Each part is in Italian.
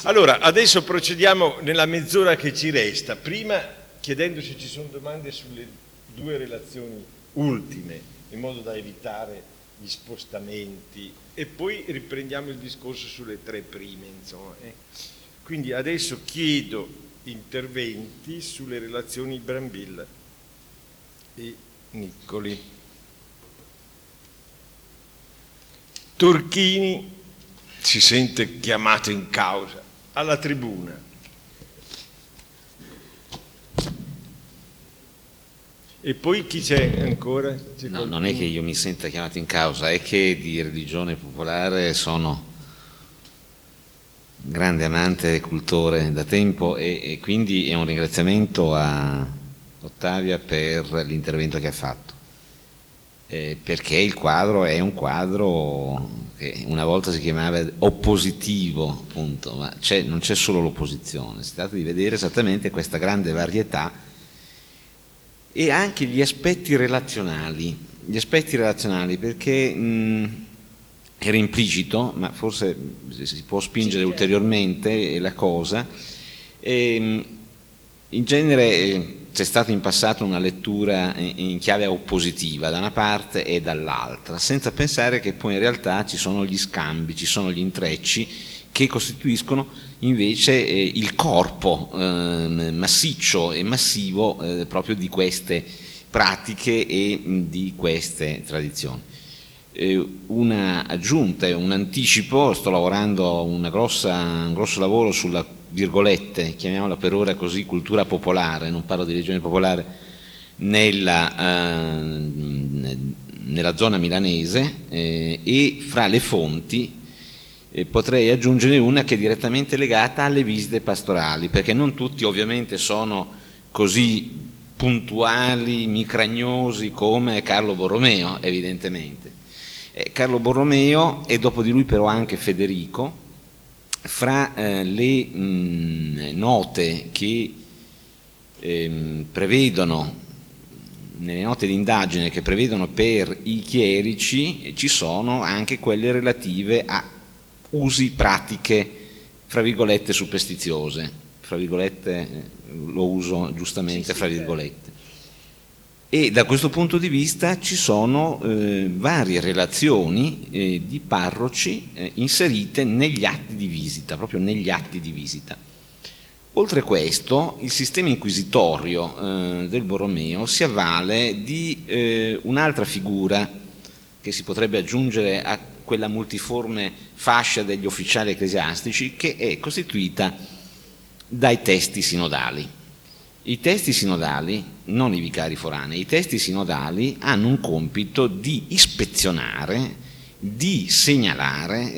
Allora, adesso procediamo nella mezz'ora che ci resta, prima chiedendo se ci sono domande sulle due relazioni ultime, in modo da evitare gli spostamenti, e poi riprendiamo il discorso sulle tre prime, insomma. Quindi adesso chiedo interventi sulle relazioni Brambilla e Niccoli. Turchini si sente chiamato in causa. Alla tribuna. E poi chi c'è ancora? No, non è che io mi senta chiamato in causa, è che di religione popolare sono un grande amante e cultore da tempo e quindi è un ringraziamento a Ottavia per l'intervento che ha fatto, perché il quadro è un quadro che una volta si chiamava oppositivo, appunto, ma non c'è solo l'opposizione, si tratta di vedere esattamente questa grande varietà e anche gli aspetti relazionali perché era implicito, ma forse si può spingere ulteriormente la cosa. In genere c'è stata in passato una lettura in chiave oppositiva da una parte e dall'altra, senza pensare che poi in realtà ci sono gli scambi, ci sono gli intrecci che costituiscono invece il corpo massiccio e massivo proprio di queste pratiche e di queste tradizioni. Una aggiunta, un anticipo, sto lavorando un grosso lavoro sulla virgolette, chiamiamola per ora così, cultura popolare, non parlo di religione popolare, nella zona milanese e fra le fonti potrei aggiungere una che è direttamente legata alle visite pastorali, perché non tutti ovviamente sono così puntuali, micragnosi come Carlo Borromeo, evidentemente. Carlo Borromeo e dopo di lui però anche Federico, fra le note che prevedono, nelle note di indagine che prevedono per i chierici, ci sono anche quelle relative a usi, pratiche, fra virgolette, superstiziose, fra virgolette, lo uso giustamente, fra virgolette. E da questo punto di vista ci sono varie relazioni di parroci inserite negli atti di visita, proprio negli atti di visita. Oltre a questo, il sistema inquisitorio del Borromeo si avvale di un'altra figura che si potrebbe aggiungere a quella multiforme fascia degli ufficiali ecclesiastici, che è costituita dai testi sinodali. I testi sinodali, non i vicari foranei, i testi sinodali hanno un compito di ispezionare, di segnalare,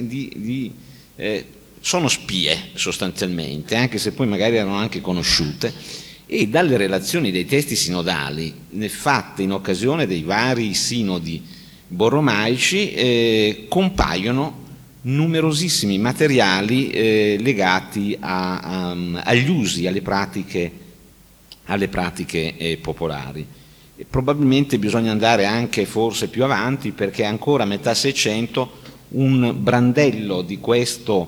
sono spie sostanzialmente, anche se poi magari erano anche conosciute, e dalle relazioni dei testi sinodali fatte in occasione dei vari sinodi borromaici compaiono numerosissimi materiali legati agli usi, alle pratiche popolari. E probabilmente bisogna andare anche forse più avanti, perché ancora a metà Seicento un brandello di questo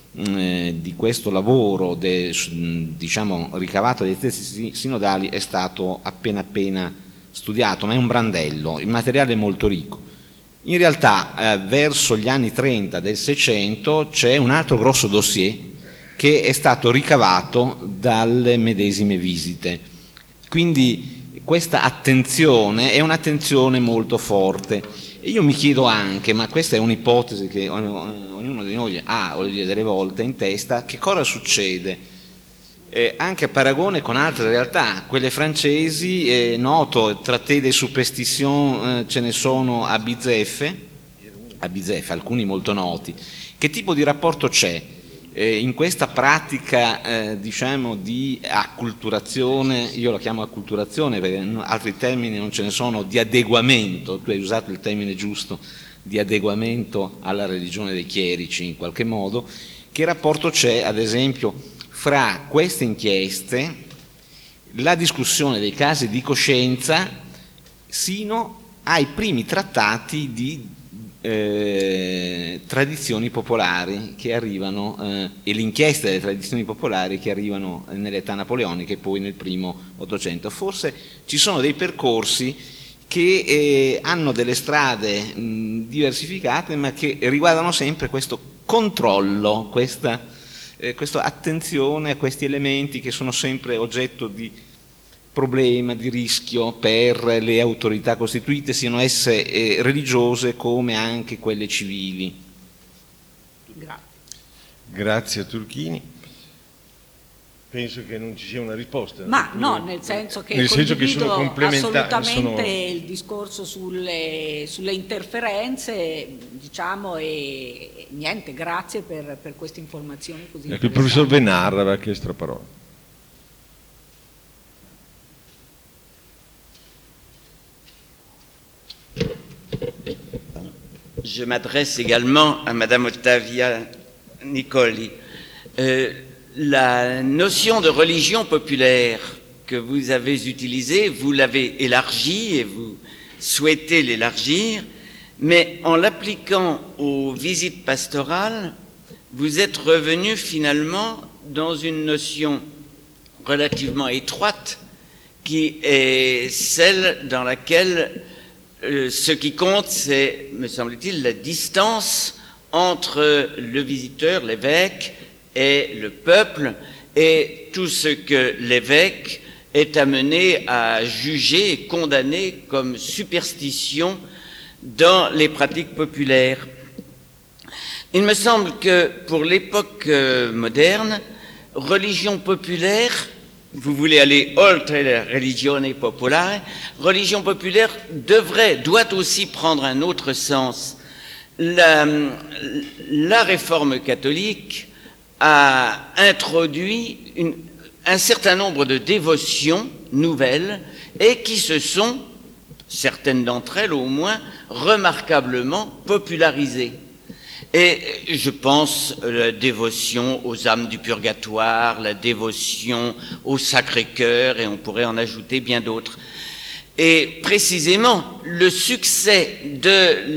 lavoro diciamo ricavato dai testi sinodali è stato appena studiato, ma è un brandello, il materiale è molto ricco. In realtà verso gli anni 30 del Seicento c'è un altro grosso dossier che è stato ricavato dalle medesime visite. Quindi questa attenzione è un'attenzione molto forte. E io mi chiedo anche, ma questa è un'ipotesi che ognuno di noi ha delle volte in testa, che cosa succede anche a paragone con altre realtà, quelle francesi, è noto, traité des superstitions ce ne sono a Bizeffe, alcuni molto noti. Che tipo di rapporto c'è in questa pratica diciamo di acculturazione, io la chiamo acculturazione perché altri termini non ce ne sono, di adeguamento, tu hai usato il termine giusto, di adeguamento alla religione dei chierici in qualche modo, che rapporto c'è ad esempio fra queste inchieste, la discussione dei casi di coscienza sino ai primi trattati di tradizioni popolari che arrivano e l'inchiesta delle tradizioni popolari che arrivano nell'età napoleonica e poi nel primo Ottocento. Forse ci sono dei percorsi che hanno delle strade diversificate, ma che riguardano sempre questo controllo, questa attenzione a questi elementi che sono sempre oggetto di problema, di rischio per le autorità costituite, siano esse religiose come anche quelle civili. Grazie. Grazie a Turchini. Penso che non ci sia una risposta. Ma no, nel senso che sono complementari. Assolutamente il discorso sulle interferenze, diciamo, e niente, grazie per queste informazioni così Ecco, il professor Venarra aveva chiesto la parola. Je m'adresse également à Madame Ottavia Nicoli. La notion de religion populaire que vous avez utilisée, vous l'avez élargie et vous souhaitez l'élargir, mais en l'appliquant aux visites pastorales, vous êtes revenu finalement dans une notion relativement étroite qui est celle dans laquelle ce qui compte, c'est, me semble-t-il, la distance entre le visiteur, l'évêque, et le peuple, et tout ce que l'évêque est amené à juger et condamner comme superstition dans les pratiques populaires. Il me semble que pour l'époque moderne, religion populaire, vous voulez aller oltre la religione popolare, religion populaire doit aussi prendre un autre sens. La réforme catholique a introduit un certain nombre de dévotions nouvelles et qui se sont, certaines d'entre elles au moins, remarquablement popularisées. Et je pense la dévotion aux âmes du purgatoire, la dévotion au Sacré-Cœur, et on pourrait en ajouter bien d'autres. Et précisément, le succès de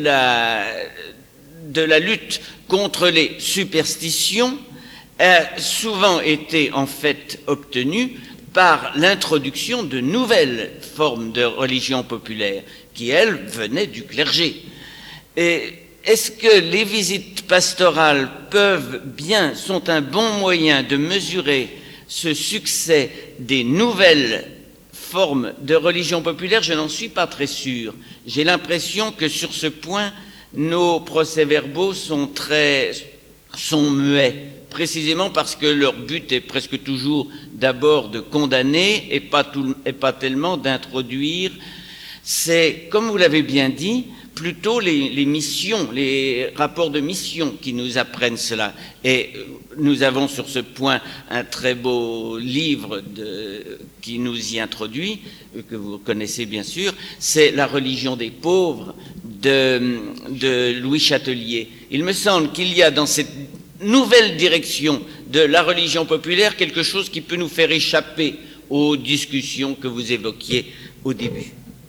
la lutte contre les superstitions a souvent été en fait obtenu par l'introduction de nouvelles formes de religion populaire qui, elles, venaient du clergé. Et est-ce que les visites pastorales sont un bon moyen de mesurer ce succès des nouvelles formes de religion populaire? Je n'en suis pas très sûr. J'ai l'impression que sur ce point, nos procès-verbaux sont muets, précisément parce que leur but est presque toujours d'abord de condamner et pas tellement d'introduire. C'est, comme vous l'avez bien dit, plutôt les missions, les rapports de mission qui nous apprennent cela. Et nous avons sur ce point un très beau livre qui nous y introduit, que vous connaissez bien sûr, c'est La religion des pauvres de Louis Châtelier. Il me semble qu'il y a dans cette nouvelle direction de la religion populaire quelque chose qui peut nous faire échapper aux discussions que vous évoquiez au début.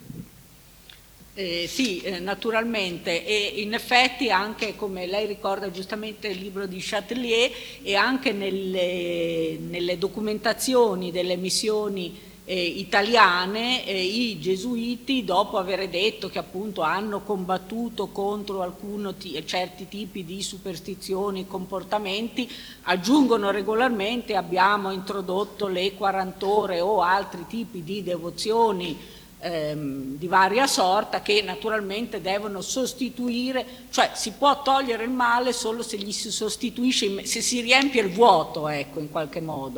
Sì, naturalmente, e in effetti anche, come lei ricorda giustamente il libro di Châtelier, e anche nelle documentazioni delle missioni italiane, i gesuiti, dopo aver detto che appunto hanno combattuto contro certi tipi di superstizioni e comportamenti, aggiungono regolarmente: abbiamo introdotto le 40 ore o altri tipi di devozioni di varia sorta, che naturalmente devono sostituire, cioè si può togliere il male solo se gli si sostituisce, se si riempie il vuoto, ecco, in qualche modo.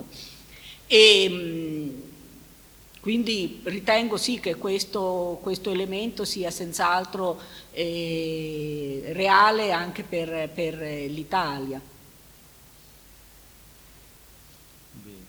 E quindi ritengo sì che questo elemento sia senz'altro reale anche per l'Italia. Bene.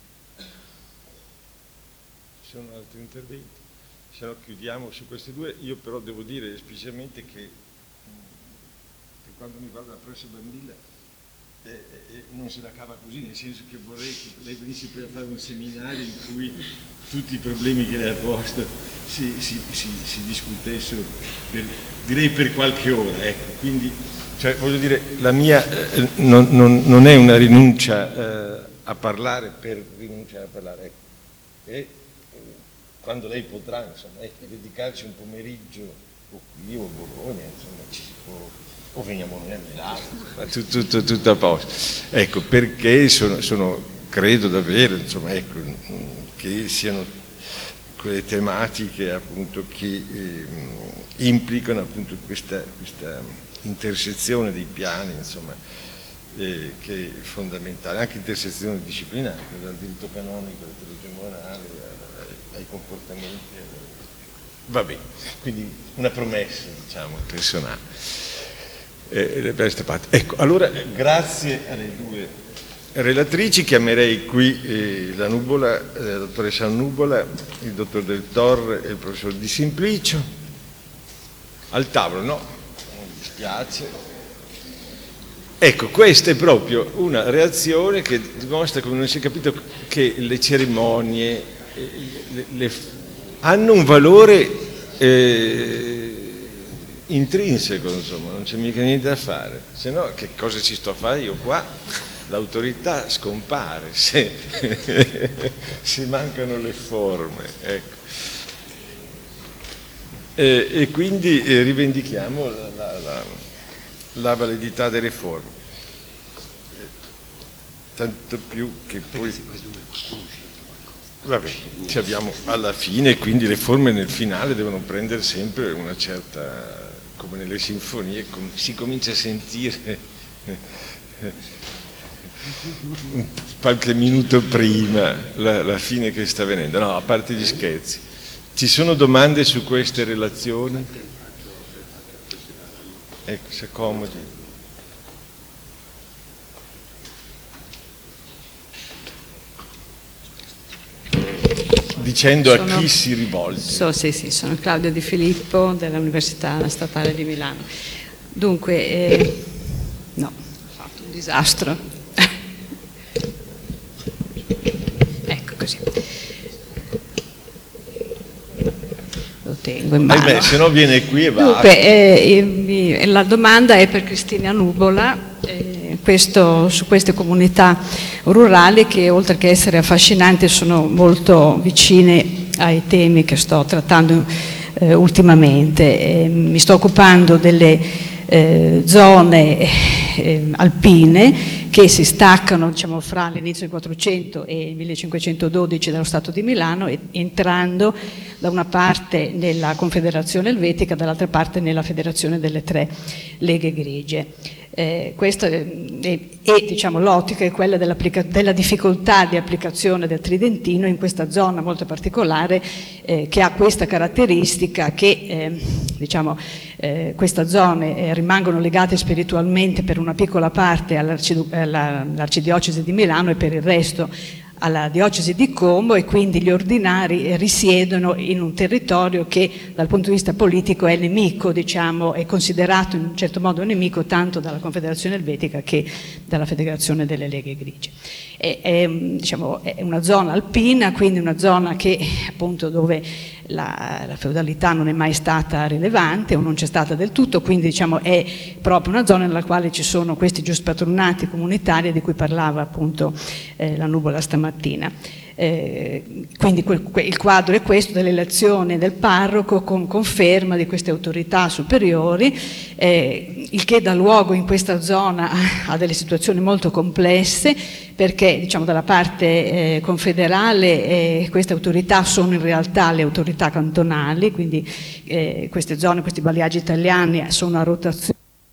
Ci sono altri interventi? Se no chiudiamo su questi due. Io però devo dire esplicitamente che per quanto mi riguarda la professor Brambilla non se la cava così, nel senso che vorrei che lei venisse per fare un seminario in cui tutti i problemi che lei ha posto si discutessero direi per qualche ora, ecco. Quindi cioè, voglio dire, la mia non è una rinuncia a parlare per rinunciare a parlare, ecco. E quando lei potrà, insomma, ecco, dedicarci un pomeriggio o qui o a Bologna, insomma, o veniamo noi a Milano, tutto a posto. Ecco, perché credo davvero, insomma, ecco, che siano quelle tematiche appunto che implicano appunto questa intersezione dei piani, insomma, che è fondamentale, anche intersezione disciplinare, dal diritto canonico al diritto morale ai comportamenti. Va bene, quindi una promessa, diciamo, personale. Ecco, allora grazie alle due relatrici, chiamerei qui la dottoressa Nuvola, il dottor Del Torre e il professor Di Simplicio al tavolo. No, non mi dispiace. Ecco, questa è proprio una reazione che dimostra come non si è capito che le cerimonie hanno un valore intrinseco, insomma, non c'è mica niente da fare, se no che cosa ci sto a fare io qua? L'autorità scompare se mancano le forme, ecco. E quindi rivendichiamo la validità delle forme, tanto più che poi vabbè, ci abbiamo alla fine, quindi le forme nel finale devono prendere sempre una certa, come nelle sinfonie, si comincia a sentire qualche minuto prima la fine che sta venendo. No, a parte gli scherzi. Ci sono domande su queste relazioni? Ecco, si accomodi. Dicendo a chi si rivolge. Sì, sono Claudia Di Filippo dell'Università Statale di Milano. Dunque, no, ho fatto un disastro. Ecco così. Lo tengo in mano. Se no viene qui e va. Dunque, la domanda è per Cristina Nuvola. Su queste comunità rurali che oltre che essere affascinanti sono molto vicine ai temi che sto trattando ultimamente. Mi sto occupando delle zone alpine che si staccano, diciamo, fra l'inizio del 400 e il 1512 dallo Stato di Milano, entrando da una parte nella Confederazione Elvetica, dall'altra parte nella Federazione delle Tre Leghe Grigie. Questa diciamo, l'ottica è quella della difficoltà di applicazione del tridentino in questa zona molto particolare che ha questa caratteristica che diciamo, queste zone rimangono legate spiritualmente per una piccola parte all'arcidiocesi di Milano e per il resto alla diocesi di Como, e quindi gli ordinari risiedono in un territorio che dal punto di vista politico è nemico, diciamo, è considerato in un certo modo nemico tanto dalla Confederazione Elvetica che dalla Federazione delle Leghe Grigie. Diciamo, è una zona alpina, quindi una zona che appunto dove la feudalità non è mai stata rilevante o non c'è stata del tutto, quindi diciamo è proprio una zona nella quale ci sono questi giuspatronati comunitari di cui parlava appunto la Nuvola stamattina. Quindi il quadro è questo dell'elezione del parroco con conferma di queste autorità superiori, il che dà luogo in questa zona a delle situazioni molto complesse, perché diciamo dalla parte confederale queste autorità sono in realtà le autorità cantonali, quindi queste zone, questi bagliaggi italiani sono a rotazione.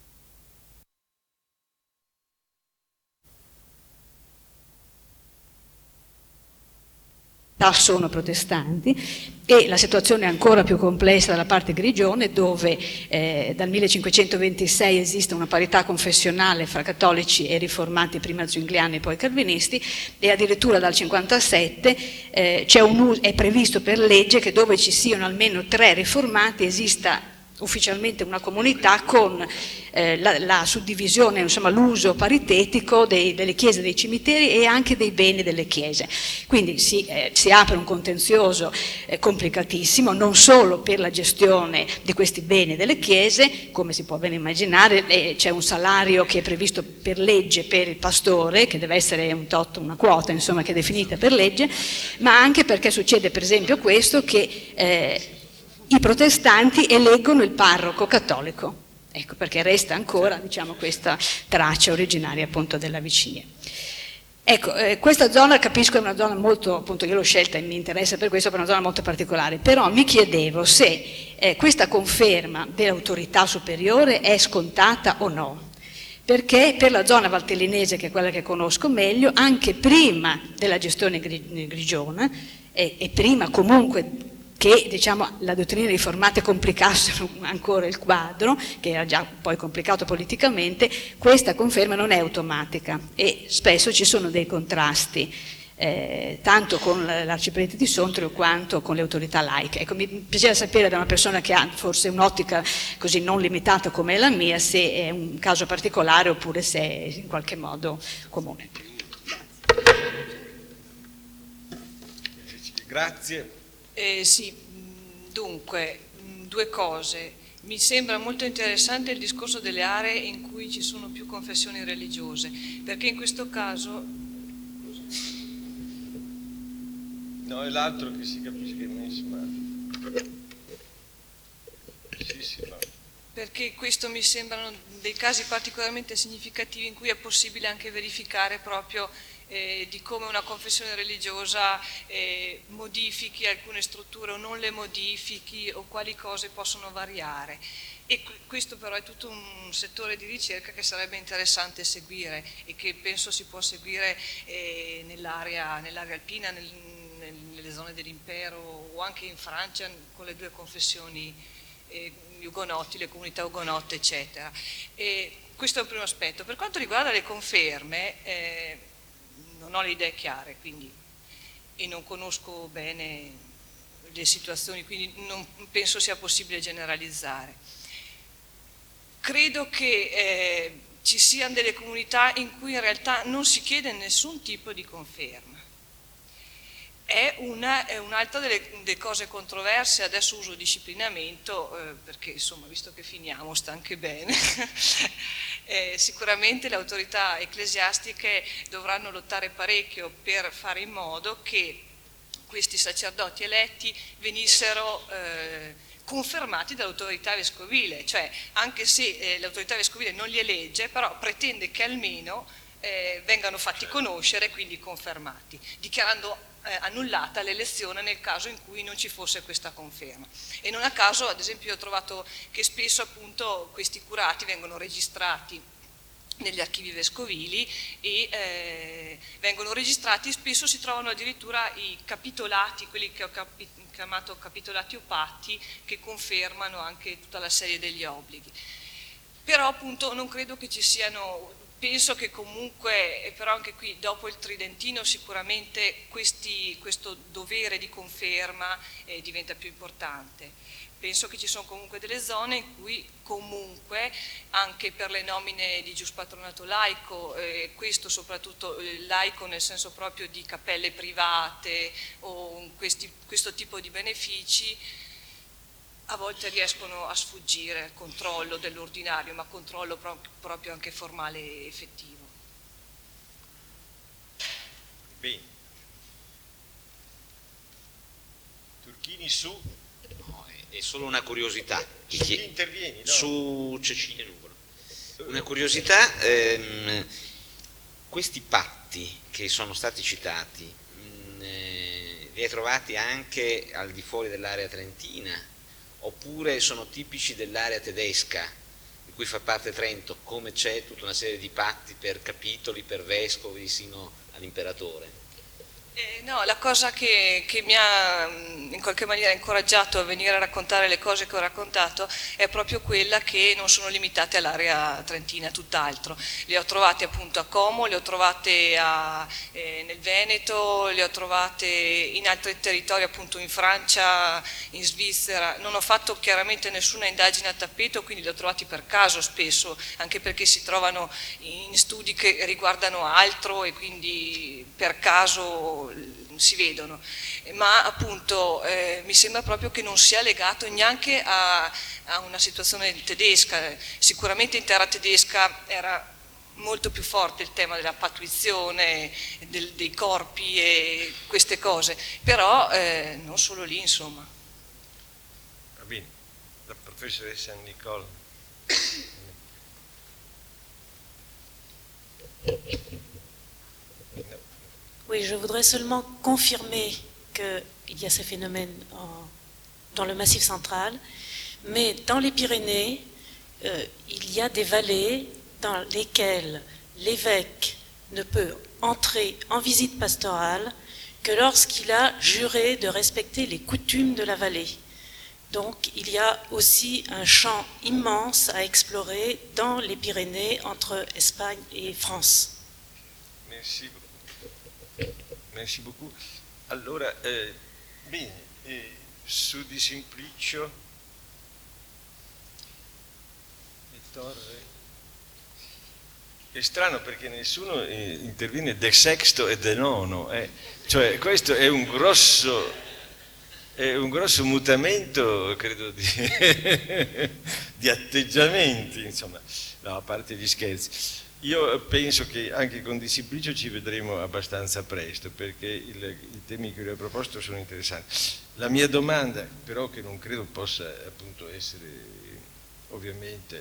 Sono protestanti, e la situazione è ancora più complessa dalla parte grigione, dove dal 1526 esiste una parità confessionale fra cattolici e riformati, prima zwingliani e poi calvinisti, e addirittura dal 57 è previsto per legge che dove ci siano almeno 3 riformati esista ufficialmente una comunità con la suddivisione, insomma l'uso paritetico delle chiese, dei cimiteri e anche dei beni delle chiese. Quindi si apre un contenzioso complicatissimo, non solo per la gestione di questi beni delle chiese, come si può ben immaginare, c'è un salario che è previsto per legge per il pastore, che deve essere un tot, una quota, insomma, che è definita per legge, ma anche perché succede per esempio questo, che i protestanti eleggono il parroco cattolico, ecco, perché resta ancora, diciamo, questa traccia originaria appunto della Vicinia. Ecco, questa zona, capisco, è una zona molto, appunto io l'ho scelta e mi interessa per questo, per una zona molto particolare, però mi chiedevo se questa conferma dell'autorità superiore è scontata o no, perché per la zona valtellinese, che è quella che conosco meglio, anche prima della gestione grigiona e prima comunque che, diciamo, la dottrina riformata complicasse ancora il quadro, che era già poi complicato politicamente, questa conferma non è automatica e spesso ci sono dei contrasti, tanto con l'arciprete di Sondrio quanto con le autorità laiche. Ecco, mi piaceva sapere da una persona che ha forse un'ottica così non limitata come la mia, se è un caso particolare oppure se è in qualche modo comune. Grazie. Sì, dunque, due cose. Mi sembra molto interessante il discorso delle aree in cui ci sono più confessioni religiose, perché in questo caso... No, è l'altro che si capisce che non si fa. Sì, va. Perché questo mi sembrano dei casi particolarmente significativi in cui è possibile anche verificare proprio di come una confessione religiosa modifichi alcune strutture o non le modifichi, o quali cose possono variare. E questo però è tutto un settore di ricerca che sarebbe interessante seguire e che penso si può seguire nell'area alpina, nelle zone dell'impero o anche in Francia con le due confessioni ugonotti, le comunità ugonotte, eccetera. Questo è il primo aspetto. Per quanto riguarda le conferme, non ho le idee chiare, quindi, e non conosco bene le situazioni, quindi non penso sia possibile generalizzare. Credo che ci siano delle comunità in cui in realtà non si chiede nessun tipo di conferma. È un'altra delle cose controverse, adesso uso disciplinamento perché insomma, visto che finiamo sta anche bene, sicuramente le autorità ecclesiastiche dovranno lottare parecchio per fare in modo che questi sacerdoti eletti venissero confermati dall'autorità vescovile, cioè anche se l'autorità vescovile non li elegge, però pretende che almeno vengano fatti conoscere e quindi confermati, dichiarando annullata l'elezione nel caso in cui non ci fosse questa conferma. E non a caso, ad esempio, ho trovato che spesso appunto questi curati vengono registrati negli archivi vescovili e vengono registrati, spesso si trovano addirittura i capitolati, quelli che ho chiamato capitolati o patti, che confermano anche tutta la serie degli obblighi. Però appunto non credo che ci siano... Penso che comunque, però anche qui dopo il Tridentino sicuramente questo dovere di conferma diventa più importante. Penso che ci sono comunque delle zone in cui comunque anche per le nomine di giuspatronato laico, questo soprattutto laico nel senso proprio di cappelle private o questo tipo di benefici, a volte riescono a sfuggire al controllo dell'ordinario, ma controllo proprio anche formale e effettivo. Bene. Turchini su? No, è solo una curiosità. Su chi intervieni? No? Su Cecilia Nuvolo. Una curiosità, questi patti che sono stati citati, li hai trovati anche al di fuori dell'area trentina? Oppure sono tipici dell'area tedesca di cui fa parte Trento, come c'è tutta una serie di patti per capitoli, per vescovi, sino all'imperatore? No, la cosa che mi ha in qualche maniera incoraggiato a venire a raccontare le cose che ho raccontato è proprio quella che non sono limitate all'area trentina, tutt'altro. Le ho trovate appunto a Como, le ho trovate nel Veneto, le ho trovate in altri territori, appunto in Francia, in Svizzera. Non ho fatto chiaramente nessuna indagine a tappeto, quindi le ho trovate per caso spesso, anche perché si trovano in studi che riguardano altro e quindi per caso si vedono, ma appunto mi sembra proprio che non sia legato neanche a una situazione tedesca. Sicuramente in terra tedesca era molto più forte il tema della pattuizione, dei corpi e queste cose, però non solo lì, insomma. Va bene, la professoressa Nicole. Oui, je voudrais seulement confirmer qu'il y a ces phénomènes dans le Massif central, mais dans les Pyrénées, il y a des vallées dans lesquelles l'évêque ne peut entrer en visite pastorale que lorsqu'il a juré de respecter les coutumes de la vallée. Donc il y a aussi un champ immense à explorer dans les Pyrénées entre Espagne et France. Merci beaucoup. Merci beaucoup. Allora, bene, su di Simplicio e Torre. È strano perché nessuno interviene de sexto e de nono, cioè questo è un grosso mutamento, credo, di atteggiamenti, insomma, no, a parte gli scherzi. Io penso che anche con Di Simplicio ci vedremo abbastanza presto, perché i temi che lui ha proposto sono interessanti. La mia domanda, però, che non credo possa appunto essere, ovviamente,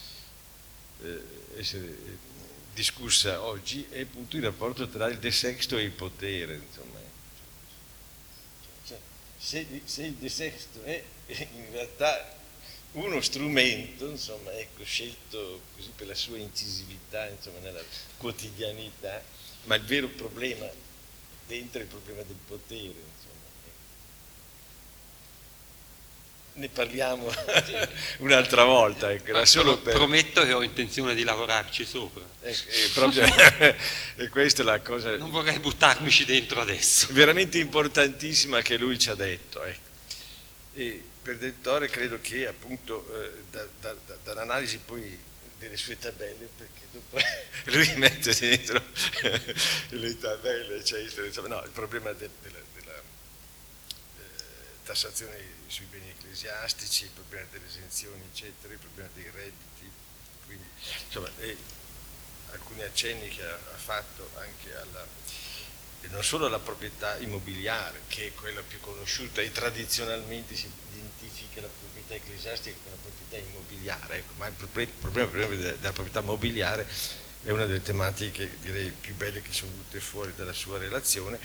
essere discussa oggi, è appunto il rapporto tra il De Sexto e il potere, insomma. Cioè, se il De Sexto è in realtà uno strumento, insomma, ecco, scelto così per la sua incisività, insomma, nella quotidianità, ma il vero problema dentro è il problema del potere, insomma. Ne parliamo un'altra volta, ecco, era solo per... Prometto che ho intenzione di lavorarci sopra. Proprio, e questa è la cosa... Non vorrei buttarmici dentro adesso. Veramente importantissima che lui ci ha detto, ecco. E per Del Torre credo che appunto dall'analisi poi delle sue tabelle, perché dopo lui mette dentro le tabelle, eccetera, insomma, no, il problema della tassazione sui beni ecclesiastici, il problema delle esenzioni, eccetera, il problema dei redditi, quindi insomma, alcuni accenni che ha fatto anche non solo alla proprietà immobiliare, che è quella più conosciuta e tradizionalmente si identifica la proprietà ecclesiastica con la proprietà immobiliare, ecco, ma il problema della proprietà immobiliare è una delle tematiche, direi, più belle che sono venute fuori dalla sua relazione,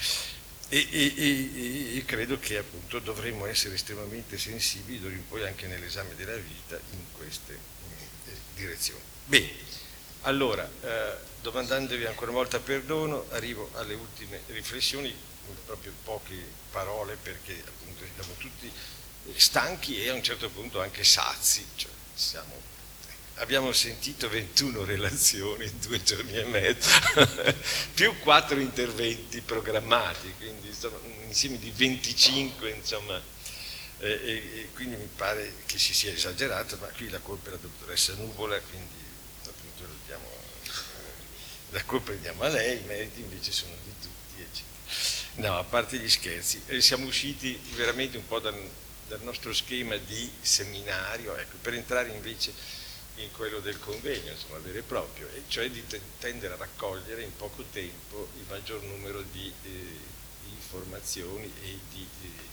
e credo che appunto dovremmo essere estremamente sensibili d'ora in poi anche nell'esame della vita in queste direzioni. Bene, allora, domandandovi ancora una volta perdono, arrivo alle ultime riflessioni, proprio poche parole, perché appunto siamo tutti stanchi e a un certo punto anche sazi, cioè abbiamo sentito 21 relazioni in 2 giorni e mezzo, più 4 interventi programmati, quindi insomma, un insieme di 25, insomma, e quindi mi pare che si sia esagerato, ma qui la colpa è la dottoressa Nuvola, quindi appunto la colpa la diamo a lei, i meriti invece sono di tutti, eccetera. No, a parte gli scherzi, siamo usciti veramente un po' dal nostro schema di seminario, ecco, per entrare invece in quello del convegno, insomma, vero e proprio, e cioè di tendere a raccogliere in poco tempo il maggior numero di informazioni e di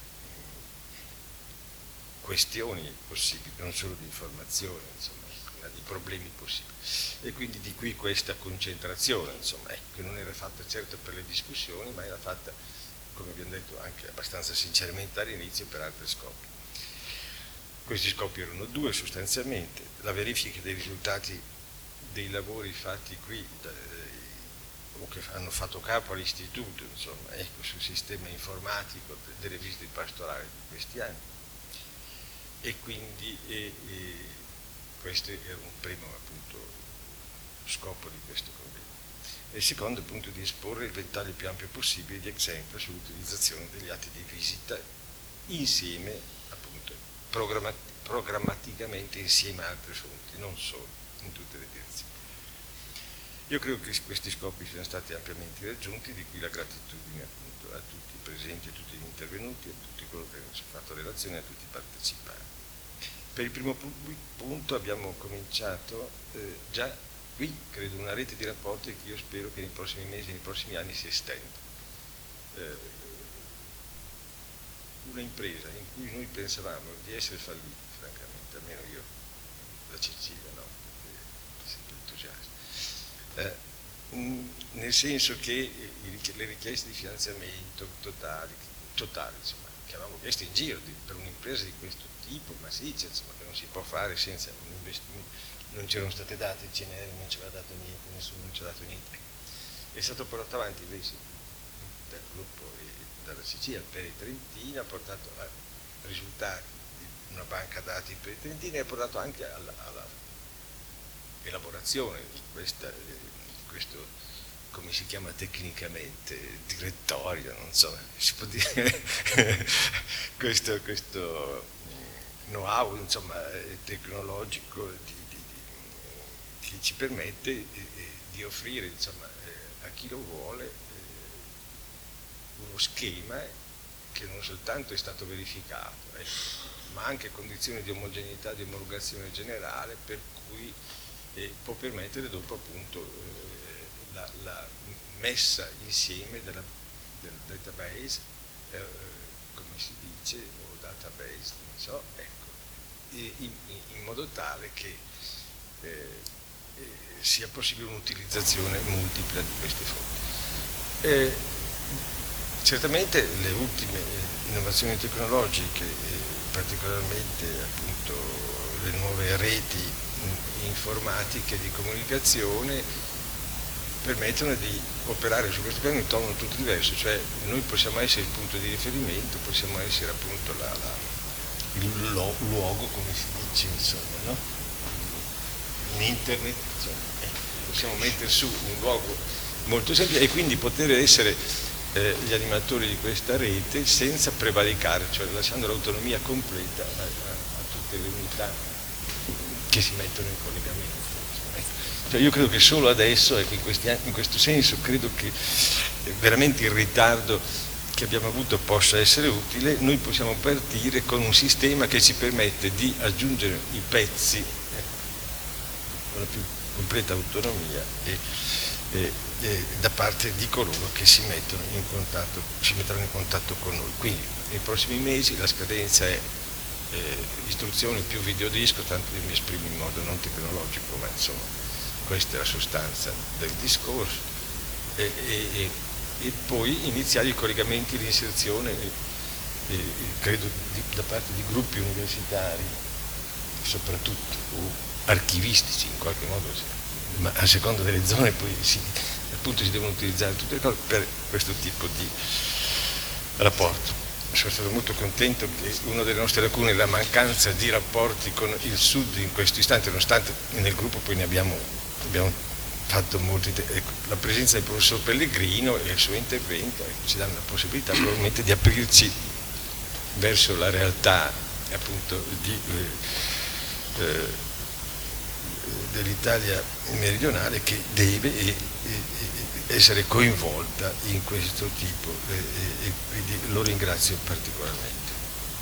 questioni possibili, non solo di informazioni, insomma, ma di problemi possibili. E quindi di qui questa concentrazione, insomma, che non era fatta certo per le discussioni, ma era fatta, come abbiamo detto anche abbastanza sinceramente all'inizio, per altri scopi. Questi scopi erano 2 sostanzialmente: la verifica dei risultati dei lavori fatti qui, o che hanno fatto capo all'istituto, insomma, ecco, sul sistema informatico delle visite pastorali di questi anni. E quindi questo era un primo appunto scopo di questo convegno. E il secondo appunto di esporre il ventaglio più ampio possibile di esempi sull'utilizzazione degli atti di visita insieme appunto programmaticamente insieme a altre fonti, non solo, in tutte le direzioni. Io credo che questi scopi siano stati ampiamente raggiunti, di cui la gratitudine appunto a tutti i presenti, a tutti gli intervenuti, a tutti coloro che hanno fatto relazione, a tutti i partecipanti. Per il primo punto abbiamo cominciato già qui, credo, una rete di rapporti che io spero che nei prossimi mesi, nei prossimi anni si estenda. Una impresa in cui noi pensavamo di essere falliti, francamente, almeno io, la Cecilia, no, sempre entusiasta, nel senso che le richieste di finanziamento totali insomma, che avevamo chiesto in giro per un'impresa di questo tipo, ma si dice insomma, che non si può fare senza un investimento, non c'erano state date, il CNR non ci aveva dato niente, nessuno non ci ha dato niente. È stato portato avanti invece dal gruppo dalla Sicilia per i Trentini, ha portato a risultati di una banca dati per i Trentini e ha portato anche alla elaborazione di questo, come si chiama tecnicamente, direttorio, non so, si può dire, questo know-how, insomma, tecnologico che ci permette di offrire, insomma, a chi lo vuole uno schema che non soltanto è stato verificato, ma anche condizioni di omogeneità, di omologazione generale, per cui può permettere dopo appunto la messa insieme del database, come si dice, o database, non so, ecco, in modo tale che sia possibile un'utilizzazione multipla di queste fonti. Certamente le ultime innovazioni tecnologiche, particolarmente appunto le nuove reti informatiche di comunicazione, permettono di operare su questo piano in tono tutto diverso, cioè noi possiamo essere il punto di riferimento, possiamo essere appunto il luogo, come si dice, insomma, no? In internet, insomma, possiamo mettere su un luogo molto semplice e quindi poter essere gli animatori di questa rete senza prevaricare, cioè lasciando l'autonomia completa a tutte le unità che si mettono in collegamento. Cioè io credo che solo adesso, ecco, in questo senso, credo che veramente il ritardo che abbiamo avuto possa essere utile. Noi possiamo partire con un sistema che ci permette di aggiungere i pezzi con la più completa autonomia da parte di coloro che si mettono in contatto, ci metteranno in contatto con noi. Quindi nei prossimi mesi la scadenza è istruzione più videodisco, tanto io mi esprimo in modo non tecnologico, ma insomma questa è la sostanza del discorso, e poi iniziare i collegamenti di inserzione, credo da parte di gruppi universitari soprattutto, o archivistici in qualche modo, ma a seconda delle zone poi appunto si devono utilizzare tutte le cose per questo tipo di rapporto. Sono stato molto contento che una delle nostre lacune è la mancanza di rapporti con il Sud in questo istante, nonostante nel gruppo poi ne abbiamo fatto molti, la presenza del professor Pellegrino e il suo intervento ci danno la possibilità probabilmente di aprirci verso la realtà appunto dell'Italia meridionale, che deve essere coinvolta in questo tipo, e quindi lo ringrazio particolarmente.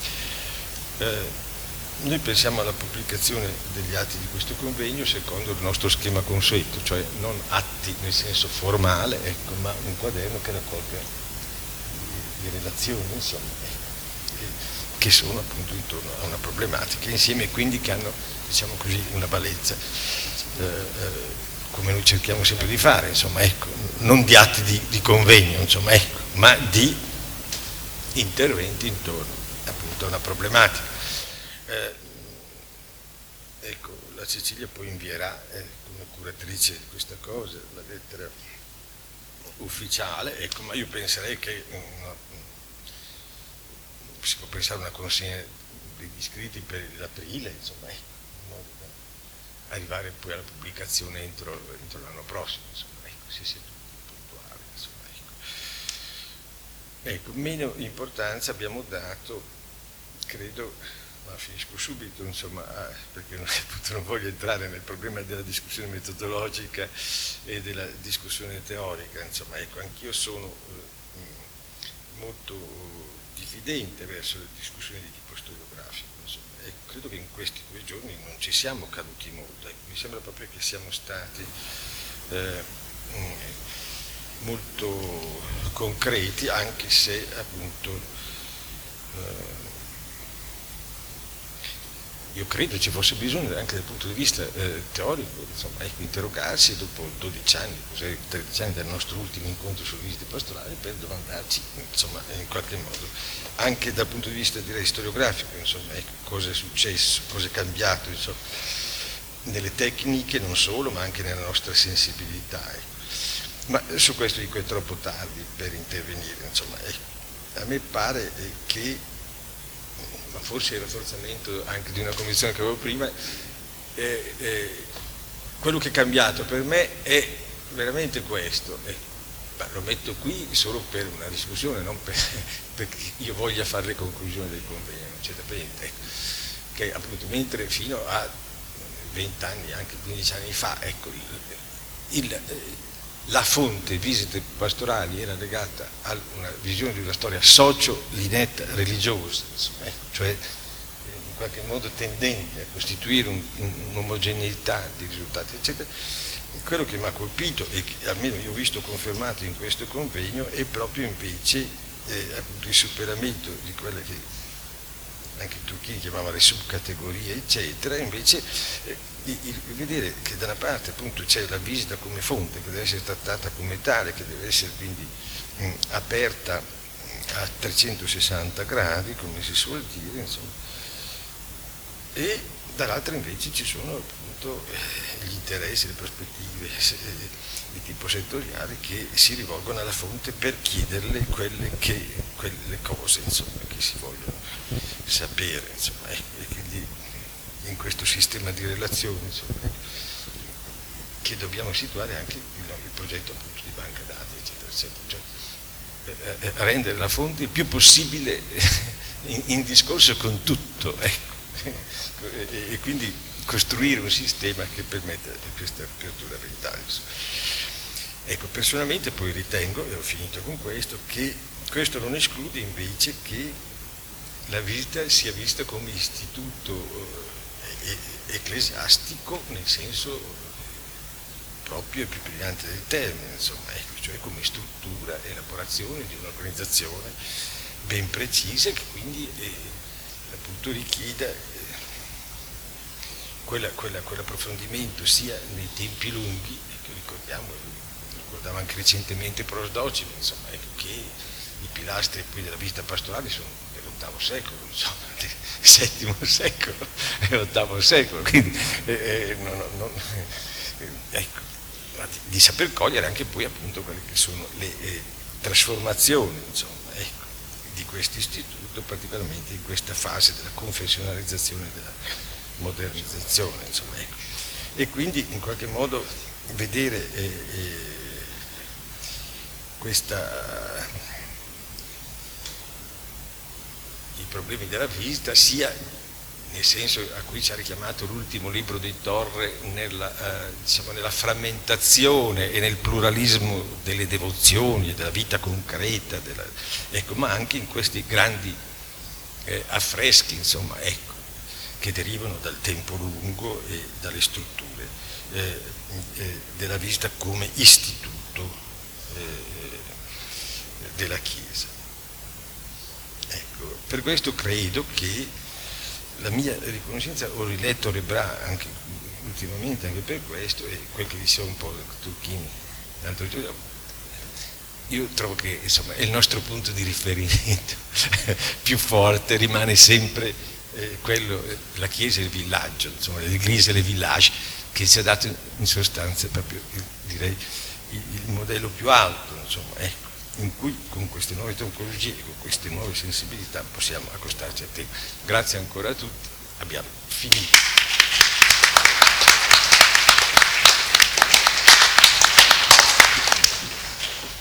Noi pensiamo alla pubblicazione degli atti di questo convegno secondo il nostro schema consueto, cioè non atti nel senso formale, ecco, ma un quaderno che raccolga le relazioni, insomma, che sono appunto intorno a una problematica, insieme quindi che hanno, diciamo così, una valenza, come noi cerchiamo sempre di fare, insomma, ecco, non di atti di convegno, insomma, ecco, ma di interventi intorno appunto a una problematica. Ecco, la Cecilia poi invierà come curatrice di questa cosa la lettera ufficiale, ecco, ma io penserei che si può pensare a una consegna degli iscritti per l'aprile, insomma, ecco, in modo da arrivare poi alla pubblicazione entro l'anno prossimo, insomma, ecco, se si è tutti puntuali, insomma, ecco. Meno importanza abbiamo dato, credo, ma finisco subito, insomma, perché appunto non voglio entrare nel problema della discussione metodologica e della discussione teorica, insomma, ecco, anch'io sono molto diffidente verso le discussioni di tipo storiografico, insomma, e credo che in questi 2 giorni non ci siamo caduti molto, ecco, mi sembra proprio che siamo stati molto concreti, anche se appunto io credo ci fosse bisogno anche dal punto di vista teorico, insomma, ecco, interrogarsi dopo 12 anni, 13 anni dal nostro ultimo incontro sulle visite pastorali, per domandarci, insomma, in qualche modo, anche dal punto di vista, direi, storiografico, insomma, ecco, cosa è successo, cosa è cambiato, insomma, nelle tecniche non solo, ma anche nella nostra sensibilità, ecco. Ma su questo dico è troppo tardi per intervenire, insomma, ecco. A me pare che, ma forse il rafforzamento anche di una convinzione che avevo prima, quello che è cambiato per me è veramente questo, lo metto qui solo per una discussione, non perché io voglia fare le conclusioni del convegno, non c'è da prendere, ecco, che appunto mentre fino a 20 anni, anche 15 anni fa, ecco, la fonte visite pastorali era legata a una visione di una storia socio-linetta religiosa, insomma, cioè in qualche modo tendente a costituire un'omogeneità di risultati, eccetera. Quello che mi ha colpito e che almeno io ho visto confermato in questo convegno è proprio invece appunto il superamento di quelle che anche Turchini chiamava le subcategorie, eccetera, invece il vedere che da una parte appunto c'è la visita come fonte, che deve essere trattata come tale, che deve essere quindi aperta a 360 gradi, come si suol dire, insomma, e dall'altra invece ci sono appunto gli interessi, le prospettive di tipo settoriale che si rivolgono alla fonte per chiederle quelle cose, insomma, che si vogliono sapere, insomma, e quindi in questo sistema di relazioni, insomma, che dobbiamo situare anche il progetto appunto di banca dati, eccetera, eccetera, cioè rendere la fonte il più possibile in discorso con tutto, ecco, e quindi costruire un sistema che permetta questa apertura mentale. Ecco, personalmente poi ritengo, e ho finito con questo, che questo non esclude invece che la visita sia vista come istituto ecclesiastico nel senso proprio e più brillante del termine, insomma, ecco, cioè come struttura e elaborazione di un'organizzazione ben precisa che quindi appunto richieda quell'approfondimento sia nei tempi lunghi, ecco, ricordavo anche recentemente Prosdocile, insomma, ecco, che i pilastri poi della visita pastorale sono dell'VIII secolo, insomma, del VII secolo e VIII secolo, quindi ecco, di saper cogliere anche poi appunto quelle che sono le trasformazioni, insomma, ecco, di questo istituto, particolarmente in questa fase della confessionalizzazione e della modernizzazione, insomma, ecco. E quindi in qualche modo vedere i problemi della visita sia nel senso a cui ci ha richiamato l'ultimo libro di Torre nella frammentazione e nel pluralismo delle devozioni e della vita concreta, ecco, ma anche in questi grandi affreschi, insomma, ecco, che derivano dal tempo lungo e dalle strutture della visita come istituto della Chiesa. Ecco, per questo credo che la mia riconoscenza, ho riletto Rebra anche ultimamente anche per questo, e quel che diceva un po' Turchini l'altro giorno, io trovo che insomma è il nostro punto di riferimento più forte, rimane sempre quello, la Chiesa e il villaggio, insomma l'Église e le village, che ci ha dato in sostanza proprio, direi, il modello più alto, insomma, ecco, in cui con queste nuove tecnologie, con queste nuove sensibilità possiamo accostarci a te. Grazie ancora a tutti, abbiamo finito.